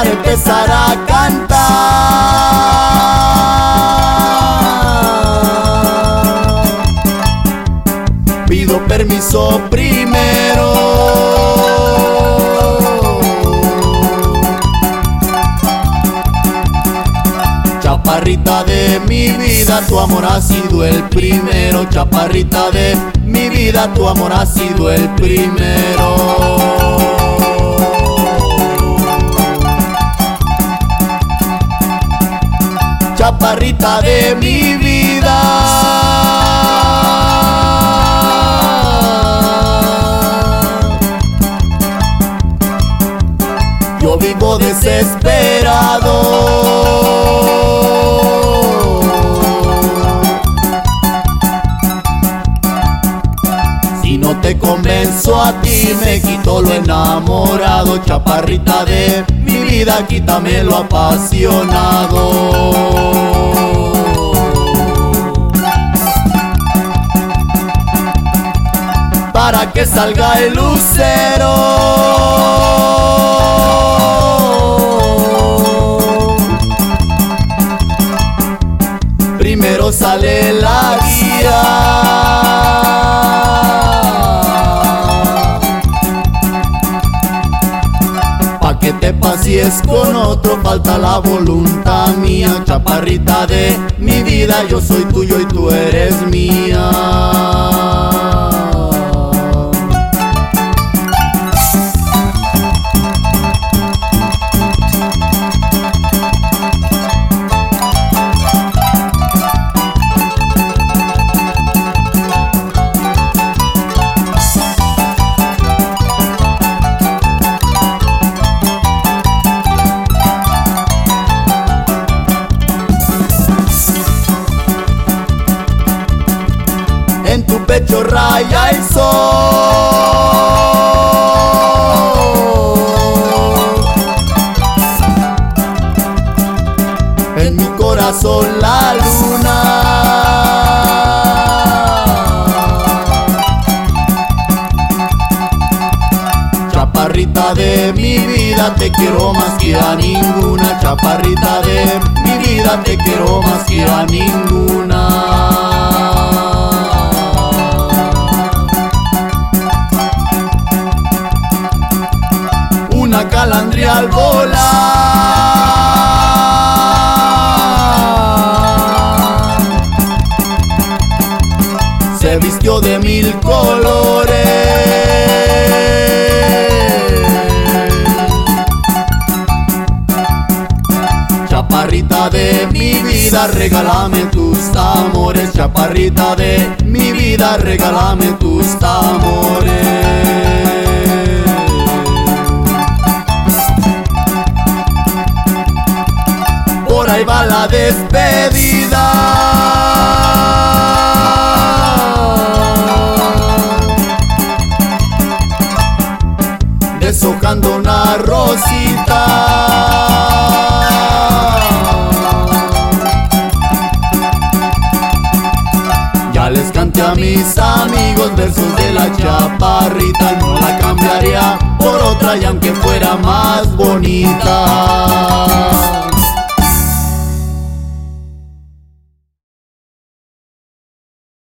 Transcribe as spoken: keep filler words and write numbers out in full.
para empezar a cantar. Pido permiso primero. Chaparrita de mi vida, tu amor ha sido el primero. Chaparrita de mi vida, tu amor ha sido el primero. Chaparrita de mi vida, yo vivo desesperado. Si no te convenzo a ti, me quito lo enamorado. Chaparrita de mi vida, quítame lo apasionado. Para que salga el lucero, primero sale la guía. Pa' que te pasees con otro, falta la voluntad mía. Chaparrita de mi vida, yo soy tuyo y tú eres mía. En tu pecho raya el sol, en mi corazón la luna. Chaparrita de mi vida, te quiero más que a ninguna. Chaparrita de mi vida, te quiero más que a ninguna. Una calandria al volar se vistió de mil colores. Chaparrita de mi vida, regálame tus amores. Chaparrita de mi vida, regálame tus amores. Por ahí va la despedida, deshojando una rosita. Ya les canté a mis amigos versos de la chaparrita. No la cambiaría por otra y aunque fuera más bonita.